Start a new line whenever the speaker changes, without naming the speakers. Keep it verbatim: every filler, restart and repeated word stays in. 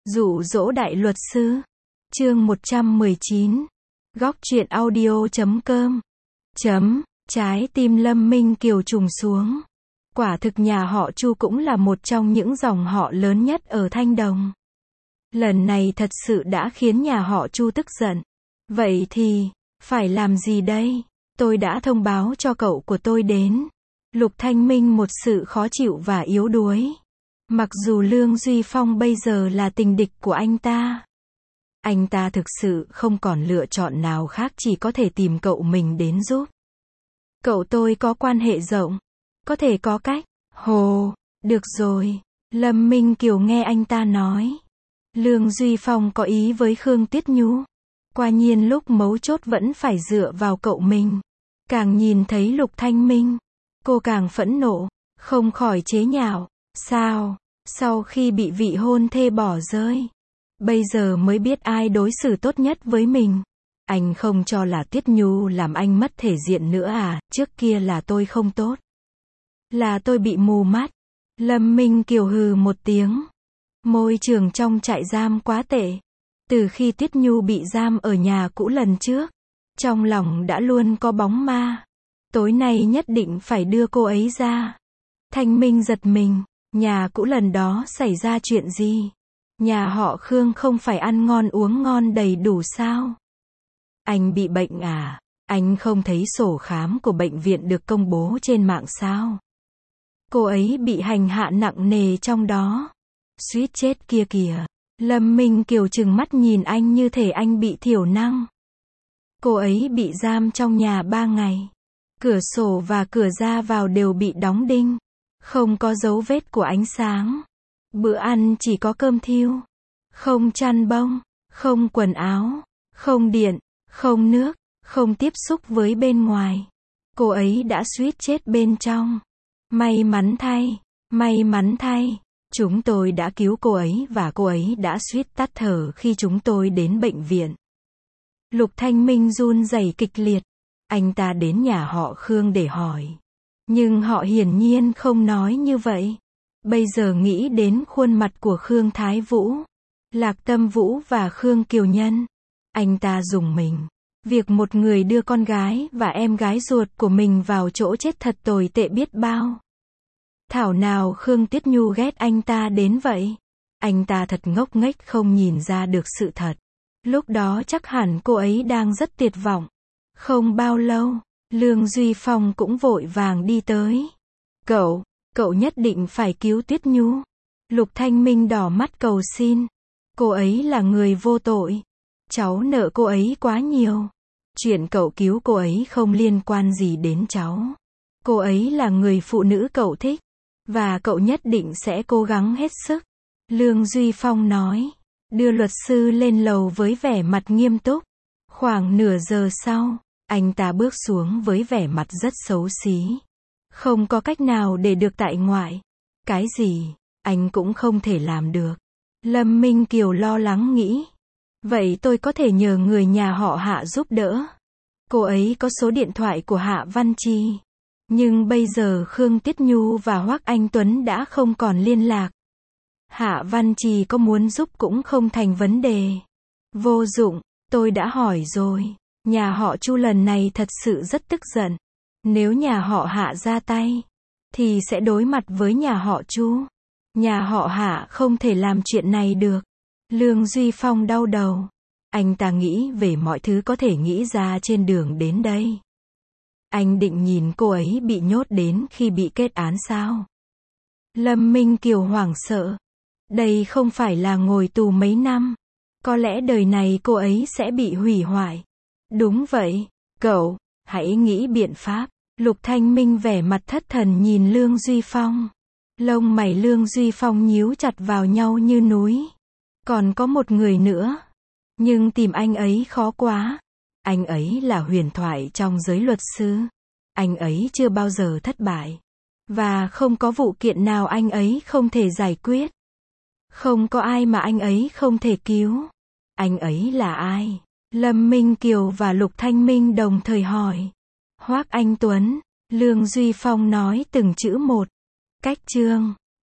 Dụ dỗ đại luật sư. Chương một trăm mười chín. Góc truyện audio chấm com. Chấm, trái tim Lâm Minh Kiều trùng xuống. Quả thực nhà họ Chu cũng là một trong những dòng họ lớn nhất ở Thanh Đồng. Lần này thật sự đã khiến nhà họ Chu tức giận. Vậy thì, phải làm gì đây? Tôi đã thông báo cho cậu của tôi đến. Lục Thanh Minh một sự khó chịu và yếu đuối. Mặc dù Lương Duy Phong bây giờ là tình địch của anh ta. Anh ta thực sự không còn lựa chọn nào khác, chỉ có thể tìm cậu mình đến giúp. Cậu tôi có quan hệ rộng. Có thể có cách. Hồ, được rồi. Lâm Minh Kiều nghe anh ta nói. Lương Duy Phong có ý với Khương Tuyết Nhu. Quả nhiên lúc mấu chốt vẫn phải dựa vào cậu mình. Càng nhìn thấy Lục Thanh Minh, cô càng phẫn nộ, không khỏi chế nhạo. Sao? Sau khi bị vị hôn thê bỏ rơi, bây giờ mới biết ai đối xử tốt nhất với mình. Anh không cho là Tuyết Nhu làm anh mất thể diện nữa à? Trước kia là tôi không tốt. Là tôi bị mù mắt. Lâm Minh Kiều hừ một tiếng. Môi trường trong trại giam quá tệ. Từ khi Tuyết Nhu bị giam ở nhà cũ lần trước, trong lòng đã luôn có bóng ma. Tối nay nhất định phải đưa cô ấy ra. Thanh Minh giật mình. Nhà cũ lần đó xảy ra chuyện gì? Nhà họ Khương không phải ăn ngon uống ngon đầy đủ sao? Anh bị bệnh à? Anh không thấy sổ khám của bệnh viện được công bố trên mạng sao? Cô ấy bị hành hạ nặng nề trong đó. Suýt chết kia kìa. Lâm Minh Kiều trừng mắt nhìn anh như thể anh bị thiểu năng. Cô ấy bị giam trong nhà ba ngày. Cửa sổ và cửa ra vào đều bị đóng đinh. Không có dấu vết của ánh sáng. Bữa ăn chỉ có cơm thiêu. Không chăn bông. Không quần áo. Không điện. Không nước. Không tiếp xúc với bên ngoài. Cô ấy đã suýt chết bên trong. May mắn thay. May mắn thay. Chúng tôi đã cứu cô ấy và cô ấy đã suýt tắt thở khi chúng tôi đến bệnh viện. Lục Thanh Minh run rẩy kịch liệt. Anh ta đến nhà họ Khương để hỏi. Nhưng họ hiển nhiên không nói như vậy. Bây giờ nghĩ đến khuôn mặt của Khương Thái Vũ, Lạc Tâm Vũ và Khương Kiều Nhân. Anh ta rùng mình. Việc một người đưa con gái và em gái ruột của mình vào chỗ chết thật tồi tệ biết bao. Thảo nào Khương Tuyết Nhu ghét anh ta đến vậy. Anh ta thật ngốc nghếch không nhìn ra được sự thật. Lúc đó chắc hẳn cô ấy đang rất tuyệt vọng. Không bao lâu, Lương Duy Phong cũng vội vàng đi tới. Cậu, cậu nhất định phải cứu Tuyết Nhu. Lục Thanh Minh đỏ mắt cầu xin. Cô ấy là người vô tội. Cháu nợ cô ấy quá nhiều. Chuyện cậu cứu cô ấy không liên quan gì đến cháu. Cô ấy là người phụ nữ cậu thích. Và cậu nhất định sẽ cố gắng hết sức. Lương Duy Phong nói. Đưa luật sư lên lầu với vẻ mặt nghiêm túc. Khoảng nửa giờ sau, anh ta bước xuống với vẻ mặt rất xấu xí. Không có cách nào để được tại ngoại. Cái gì, anh cũng không thể làm được. Lâm Minh Kiều lo lắng nghĩ. Vậy tôi có thể nhờ người nhà họ Hạ giúp đỡ. Cô ấy có số điện thoại của Hạ Văn Chi. Nhưng bây giờ Khương Tuyết Nhu và Hoắc Anh Tuấn đã không còn liên lạc. Hạ Văn Trì có muốn giúp cũng không thành vấn đề. Vô dụng, tôi đã hỏi rồi. Nhà họ Chu lần này thật sự rất tức giận. Nếu nhà họ Hạ ra tay, thì sẽ đối mặt với nhà họ Chu. Nhà họ Hạ không thể làm chuyện này được. Lương Duy Phong đau đầu. Anh ta nghĩ về mọi thứ có thể nghĩ ra trên đường đến đây. Anh định nhìn cô ấy bị nhốt đến khi bị kết án sao? Lâm Minh Kiều hoảng sợ. Đây không phải là ngồi tù mấy năm. Có lẽ đời này cô ấy sẽ bị hủy hoại. Đúng vậy, cậu, hãy nghĩ biện pháp. Lục Thanh Minh vẻ mặt thất thần nhìn Lương Duy Phong. Lông mày Lương Duy Phong nhíu chặt vào nhau như núi. Còn có một người nữa. Nhưng tìm anh ấy khó quá. Anh ấy là huyền thoại trong giới luật sư. Anh ấy chưa bao giờ thất bại. Và không có vụ kiện nào anh ấy không thể giải quyết. Không có ai mà anh ấy không thể cứu. Anh ấy là ai? Lâm Minh Kiều và Lục Thanh Minh đồng thời hỏi. Hoắc Anh Tuấn. Lương Duy Phong nói từng chữ một. Cách chương.